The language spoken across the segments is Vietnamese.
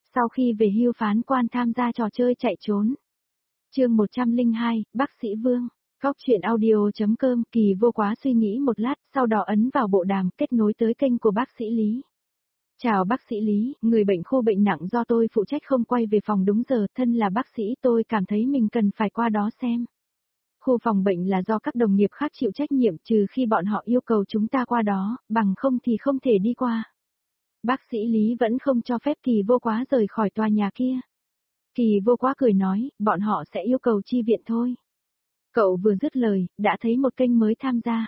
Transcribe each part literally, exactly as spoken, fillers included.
Sau khi về hưu phán quan tham gia trò chơi chạy trốn. Chương một trăm lẻ hai, Bác sĩ Vương. Góc chuyện audio.com. Kỳ Vô Quá suy nghĩ một lát, sau đó ấn vào bộ đàm kết nối tới kênh của bác sĩ Lý. Chào bác sĩ Lý, người bệnh khu bệnh nặng do tôi phụ trách không quay về phòng đúng giờ, thân là bác sĩ tôi cảm thấy mình cần phải qua đó xem. Khu phòng bệnh là do các đồng nghiệp khác chịu trách nhiệm trừ khi bọn họ yêu cầu chúng ta qua đó, bằng không thì không thể đi qua. Bác sĩ Lý vẫn không cho phép Kỳ Vô Quá rời khỏi tòa nhà kia. Kỳ Vô Quá cười nói, bọn họ sẽ yêu cầu chi viện thôi. Cậu vừa dứt lời, đã thấy một kênh mới tham gia.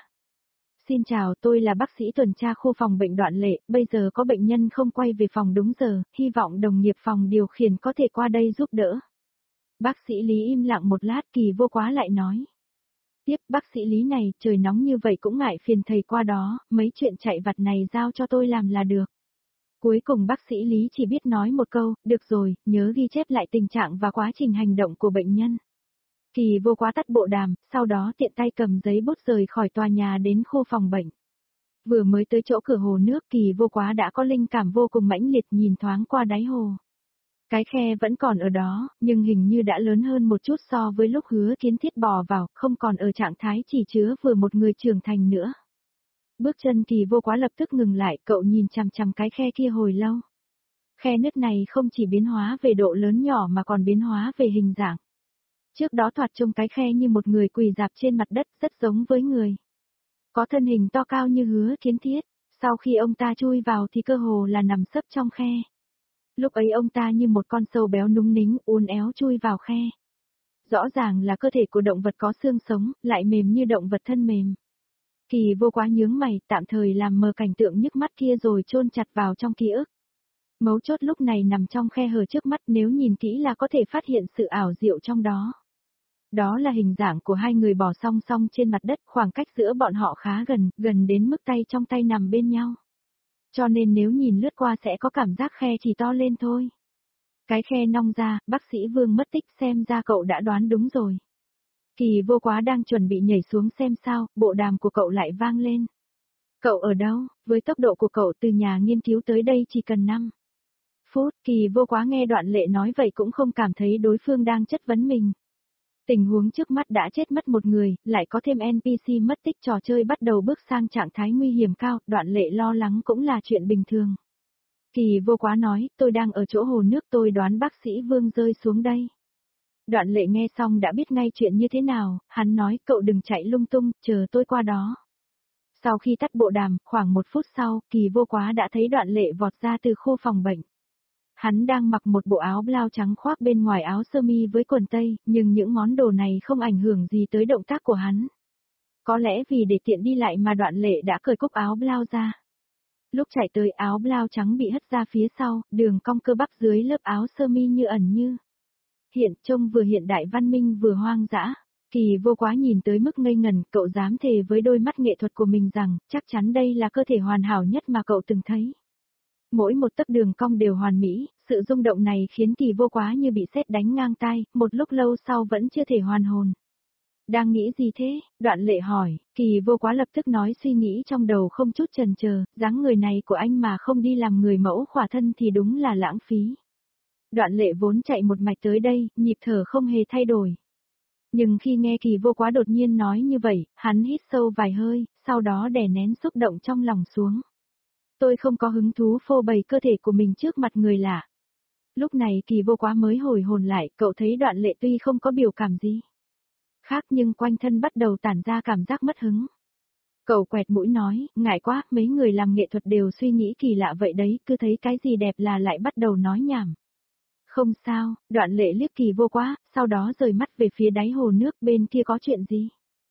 Xin chào, tôi là bác sĩ tuần tra khu phòng bệnh Đoạn Lệ, bây giờ có bệnh nhân không quay về phòng đúng giờ, hy vọng đồng nghiệp phòng điều khiển có thể qua đây giúp đỡ. Bác sĩ Lý im lặng một lát, Kỳ Vô Quá lại nói. Tiếp, bác sĩ Lý này, trời nóng như vậy cũng ngại phiền thầy qua đó, mấy chuyện chạy vặt này giao cho tôi làm là được. Cuối cùng bác sĩ Lý chỉ biết nói một câu, được rồi, nhớ ghi chép lại tình trạng và quá trình hành động của bệnh nhân. Kỳ Vô Quá tắt bộ đàm, sau đó tiện tay cầm giấy bút rời khỏi tòa nhà đến khu phòng bệnh. Vừa mới tới chỗ cửa hồ nước, Kỳ Vô Quá đã có linh cảm vô cùng mãnh liệt nhìn thoáng qua đáy hồ. Cái khe vẫn còn ở đó, nhưng hình như đã lớn hơn một chút so với lúc Hứa Kiến Thiết bò vào, không còn ở trạng thái chỉ chứa vừa một người trưởng thành nữa. Bước chân Kỳ Vô Quá lập tức ngừng lại, cậu nhìn chằm chằm cái khe kia hồi lâu. Khe nứt này không chỉ biến hóa về độ lớn nhỏ mà còn biến hóa về hình dạng. Trước đó thoạt trông cái khe như một người quỳ rạp trên mặt đất, rất giống với người. Có thân hình to cao như Hứa Kiến Thiết, sau khi ông ta chui vào thì cơ hồ là nằm sấp trong khe. Lúc ấy ông ta như một con sâu béo núng nính, uốn éo chui vào khe. Rõ ràng là cơ thể của động vật có xương sống, lại mềm như động vật thân mềm. Kỳ Vô Quá nhướng mày, tạm thời làm mờ cảnh tượng nhức mắt kia rồi chôn chặt vào trong ký ức. Mấu chốt lúc này nằm trong khe hở trước mắt, nếu nhìn kỹ là có thể phát hiện sự ảo diệu trong đó. Đó là hình dạng của hai người bò song song trên mặt đất, khoảng cách giữa bọn họ khá gần, gần đến mức tay trong tay nằm bên nhau. Cho nên nếu nhìn lướt qua sẽ có cảm giác khe chỉ to lên thôi. Cái khe nong ra, bác sĩ Vương mất tích, xem ra cậu đã đoán đúng rồi. Kỳ Vô Quá đang chuẩn bị nhảy xuống xem sao, bộ đàm của cậu lại vang lên. Cậu ở đâu? Với tốc độ của cậu từ nhà nghiên cứu tới đây chỉ cần năm phút, Kỳ Vô Quá nghe Đoạn Lệ nói vậy cũng không cảm thấy đối phương đang chất vấn mình. Tình huống trước mắt đã chết mất một người, lại có thêm en pê xê mất tích, trò chơi bắt đầu bước sang trạng thái nguy hiểm cao, Đoạn Lệ lo lắng cũng là chuyện bình thường. Kỳ Vô Quá nói, tôi đang ở chỗ hồ nước, tôi đoán bác sĩ Vương rơi xuống đây. Đoạn Lệ nghe xong đã biết ngay chuyện như thế nào, hắn nói, cậu đừng chạy lung tung, chờ tôi qua đó. Sau khi tắt bộ đàm, khoảng một phút sau, Kỳ Vô Quá đã thấy Đoạn Lệ vọt ra từ khu phòng bệnh. Hắn đang mặc một bộ áo blau trắng khoác bên ngoài áo sơ mi với quần tây, nhưng những món đồ này không ảnh hưởng gì tới động tác của hắn. Có lẽ vì để tiện đi lại mà Đoạn Lệ đã cởi cúc áo blau ra. Lúc chạy tới, áo blau trắng bị hất ra phía sau, đường cong cơ bắp dưới lớp áo sơ mi như ẩn như hiện, trông vừa hiện đại văn minh vừa hoang dã. Kỳ Vô Quá nhìn tới mức ngây ngần, cậu dám thề với đôi mắt nghệ thuật của mình rằng, chắc chắn đây là cơ thể hoàn hảo nhất mà cậu từng thấy. Mỗi một tấc đường cong đều hoàn mỹ, sự rung động này khiến Kỳ Vô Quá như bị sét đánh ngang tai, một lúc lâu sau vẫn chưa thể hoàn hồn. Đang nghĩ gì thế? Đoạn Lệ hỏi, Kỳ Vô Quá lập tức nói suy nghĩ trong đầu không chút chần chờ, dáng người này của anh mà không đi làm người mẫu khỏa thân thì đúng là lãng phí. Đoạn Lệ vốn chạy một mạch tới đây, nhịp thở không hề thay đổi. Nhưng khi nghe Kỳ Vô Quá đột nhiên nói như vậy, hắn hít sâu vài hơi, sau đó đè nén xúc động trong lòng xuống. Tôi không có hứng thú phô bày cơ thể của mình trước mặt người lạ. Lúc này Kỳ Vô Quá mới hồi hồn lại, cậu thấy Đoạn Lệ tuy không có biểu cảm gì khác nhưng quanh thân bắt đầu tản ra cảm giác mất hứng. Cậu quẹt mũi nói, ngại quá, mấy người làm nghệ thuật đều suy nghĩ kỳ lạ vậy đấy, cứ thấy cái gì đẹp là lại bắt đầu nói nhảm. Không sao, Đoạn Lệ liếc Kỳ Vô Quá, sau đó rời mắt về phía đáy hồ nước, bên kia có chuyện gì?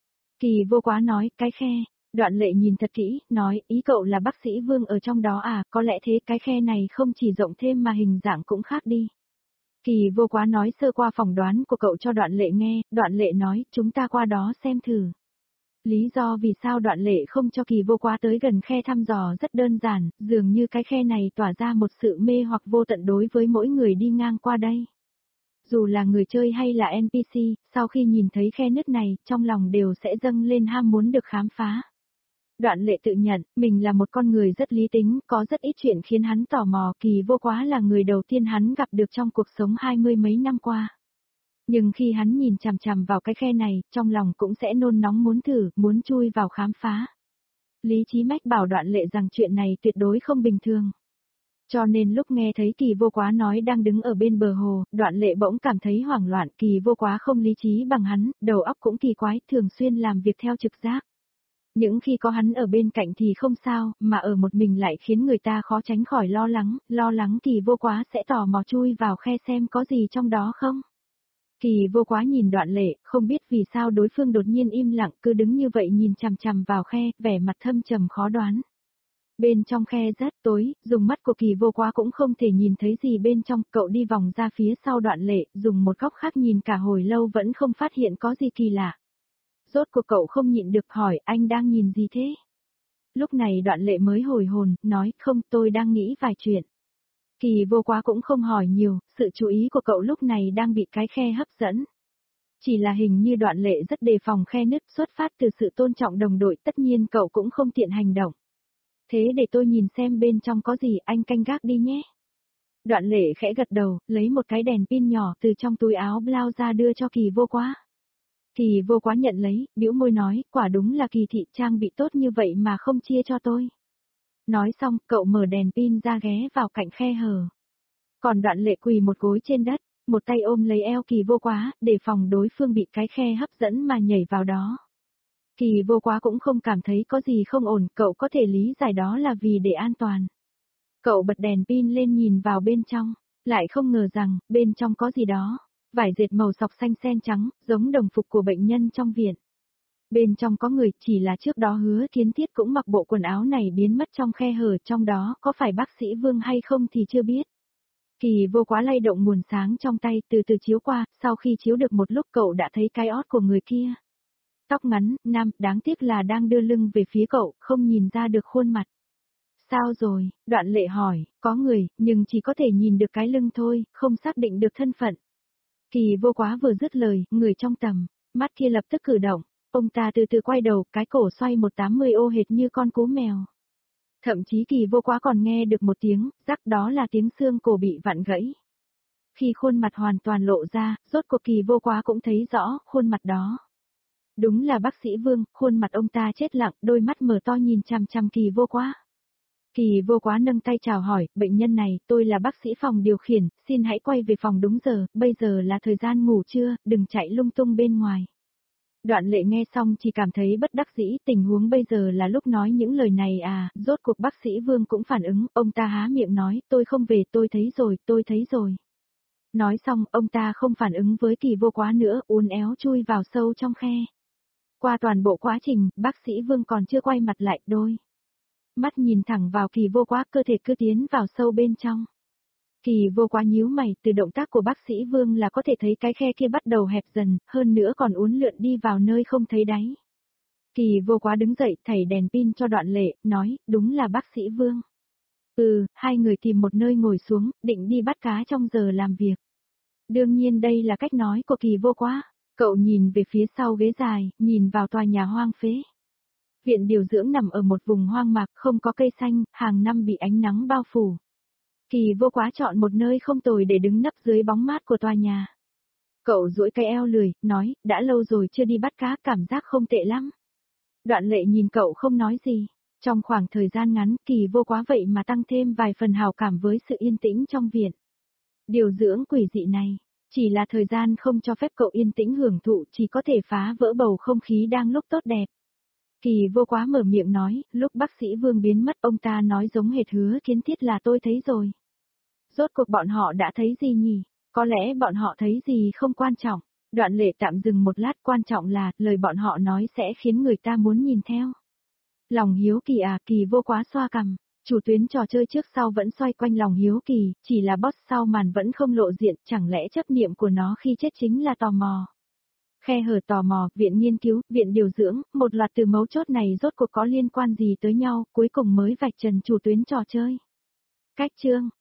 Kỳ Vô Quá nói, cái khe. Đoạn Lệ nhìn thật kỹ, nói, ý cậu là bác sĩ Vương ở trong đó à, có lẽ thế, cái khe này không chỉ rộng thêm mà hình dạng cũng khác đi. Kỳ Vô Quá nói sơ qua phỏng đoán của cậu cho Đoạn Lệ nghe, Đoạn Lệ nói, chúng ta qua đó xem thử. Lý do vì sao Đoạn Lệ không cho Kỳ Vô Quá tới gần khe thăm dò rất đơn giản, dường như cái khe này tỏa ra một sự mê hoặc vô tận đối với mỗi người đi ngang qua đây. Dù là người chơi hay là en pê xê, sau khi nhìn thấy khe nứt này, trong lòng đều sẽ dâng lên ham muốn được khám phá. Đoạn Lệ tự nhận, mình là một con người rất lý tính, có rất ít chuyện khiến hắn tò mò, Kỳ Vô Quá là người đầu tiên hắn gặp được trong cuộc sống hai mươi mấy năm qua. Nhưng khi hắn nhìn chằm chằm vào cái khe này, trong lòng cũng sẽ nôn nóng muốn thử, muốn chui vào khám phá. Lý trí mách bảo Đoạn Lệ rằng chuyện này tuyệt đối không bình thường. Cho nên lúc nghe thấy Kỳ Vô Quá nói đang đứng ở bên bờ hồ, Đoạn Lệ bỗng cảm thấy hoảng loạn, Kỳ Vô Quá không lý trí bằng hắn, đầu óc cũng kỳ quái, thường xuyên làm việc theo trực giác. Những khi có hắn ở bên cạnh thì không sao, mà ở một mình lại khiến người ta khó tránh khỏi lo lắng, lo lắng Kỳ Vô Quá sẽ tò mò chui vào khe xem có gì trong đó không. Kỳ Vô Quá nhìn Đoạn Lệ, không biết vì sao đối phương đột nhiên im lặng, cứ đứng như vậy nhìn chằm chằm vào khe, vẻ mặt thâm trầm khó đoán. Bên trong khe rất tối, dùng mắt của Kỳ Vô Quá cũng không thể nhìn thấy gì bên trong, cậu đi vòng ra phía sau Đoạn Lệ, dùng một góc khác nhìn cả hồi lâu vẫn không phát hiện có gì kỳ lạ. Rốt cuộc cậu không nhịn được hỏi, anh đang nhìn gì thế? Lúc này Đoạn Lệ mới hồi hồn, nói, không, tôi đang nghĩ vài chuyện. Kỳ Vô Quá cũng không hỏi nhiều, sự chú ý của cậu lúc này đang bị cái khe hấp dẫn. Chỉ là hình như Đoạn Lệ rất đề phòng khe nứt, xuất phát từ sự tôn trọng đồng đội, tất nhiên cậu cũng không tiện hành động. Thế để tôi nhìn xem bên trong có gì, anh canh gác đi nhé. Đoạn Lệ khẽ gật đầu, lấy một cái đèn pin nhỏ từ trong túi áo blau ra đưa cho Kỳ Vô Quá. Kỳ Vô Quá nhận lấy, bĩu môi nói, quả đúng là Kỳ thị trang bị tốt như vậy mà không chia cho tôi. Nói xong, cậu mở đèn pin ra ghé vào cạnh khe hở. Còn Đoạn Lệ quỳ một gối trên đất, một tay ôm lấy eo Kỳ Vô Quá, để phòng đối phương bị cái khe hấp dẫn mà nhảy vào đó. Kỳ Vô Quá cũng không cảm thấy có gì không ổn, cậu có thể lý giải đó là vì để an toàn. Cậu bật đèn pin lên nhìn vào bên trong, lại không ngờ rằng, bên trong có gì đó. Vải dệt màu sọc xanh sen trắng, giống đồng phục của bệnh nhân trong viện. Bên trong có người, chỉ là trước đó Hứa Kiến Thiết cũng mặc bộ quần áo này biến mất trong khe hở, trong đó có phải bác sĩ Vương hay không thì chưa biết. Kỳ Vô Quá lay động nguồn sáng trong tay, từ từ chiếu qua, sau khi chiếu được một lúc cậu đã thấy cái ót của người kia. Tóc ngắn, nam, đáng tiếc là đang đưa lưng về phía cậu, không nhìn ra được khuôn mặt. Sao rồi? Đoạn Lệ hỏi, có người, nhưng chỉ có thể nhìn được cái lưng thôi, không xác định được thân phận. Kỳ Vô Quá vừa dứt lời, người trong tầm, mắt kia lập tức cử động, ông ta từ từ quay đầu, cái cổ xoay một tám mươi ô hệt như con cú mèo. Thậm chí Kỳ Vô Quá còn nghe được một tiếng, rắc, đó là tiếng xương cổ bị vặn gãy. Khi khuôn mặt hoàn toàn lộ ra, rốt cuộc Kỳ Vô Quá cũng thấy rõ khuôn mặt đó. Đúng là bác sĩ Vương, khuôn mặt ông ta chết lặng, đôi mắt mở to nhìn chằm chằm Kỳ Vô Quá. Kỳ Vô Quá nâng tay chào hỏi, bệnh nhân này, tôi là bác sĩ phòng điều khiển, xin hãy quay về phòng đúng giờ, bây giờ là thời gian ngủ trưa, đừng chạy lung tung bên ngoài. Đoạn Lệ nghe xong chỉ cảm thấy bất đắc dĩ, tình huống bây giờ là lúc nói những lời này à, rốt cuộc bác sĩ Vương cũng phản ứng, ông ta há miệng nói, tôi không về, tôi thấy rồi, tôi thấy rồi. Nói xong, ông ta không phản ứng với Kỳ Vô Quá nữa, uốn éo chui vào sâu trong khe. Qua toàn bộ quá trình, bác sĩ Vương còn chưa quay mặt lại, đôi mắt nhìn thẳng vào Kỳ Vô Quá, cơ thể cứ tiến vào sâu bên trong. Kỳ Vô Quá nhíu mày, từ động tác của bác sĩ Vương là có thể thấy cái khe kia bắt đầu hẹp dần, hơn nữa còn uốn lượn đi vào nơi không thấy đáy. Kỳ Vô Quá đứng dậy, thảy đèn pin cho Đoạn Lệ, nói, đúng là bác sĩ Vương. Ừ, hai người tìm một nơi ngồi xuống, định đi bắt cá trong giờ làm việc. Đương nhiên đây là cách nói của Kỳ Vô Quá. Cậu nhìn về phía sau ghế dài, nhìn vào tòa nhà hoang phế. Viện điều dưỡng nằm ở một vùng hoang mạc, không có cây xanh, hàng năm bị ánh nắng bao phủ. Kỳ Vô Quá chọn một nơi không tồi để đứng nấp dưới bóng mát của tòa nhà. Cậu duỗi cái eo lười, nói, đã lâu rồi chưa đi bắt cá, cảm giác không tệ lắm. Đoạn Lệ nhìn cậu không nói gì. Trong khoảng thời gian ngắn, Kỳ Vô Quá vậy mà tăng thêm vài phần hào cảm với sự yên tĩnh trong viện. Điều dưỡng quỷ dị này, chỉ là thời gian không cho phép cậu yên tĩnh hưởng thụ, chỉ có thể phá vỡ bầu không khí đang lúc tốt đẹp. Kỳ Vô Quá mở miệng nói, lúc bác sĩ Vương biến mất ông ta nói giống hệt Hứa Kiến Thiết là tôi thấy rồi. Rốt cuộc bọn họ đã thấy gì nhỉ? Có lẽ bọn họ thấy gì không quan trọng. Đoạn Lệ tạm dừng một lát, quan trọng là lời bọn họ nói sẽ khiến người ta muốn nhìn theo. Lòng hiếu kỳ à, Kỳ Vô Quá xoa cằm. Chủ tuyến trò chơi trước sau vẫn xoay quanh lòng hiếu kỳ, chỉ là boss sau màn vẫn không lộ diện, chẳng lẽ chấp niệm của nó khi chết chính là tò mò. Khe hở tò mò, viện nghiên cứu, viện điều dưỡng, một loạt từ mấu chốt này rốt cuộc có liên quan gì tới nhau, cuối cùng mới vạch trần chủ tuyến trò chơi. Cách chương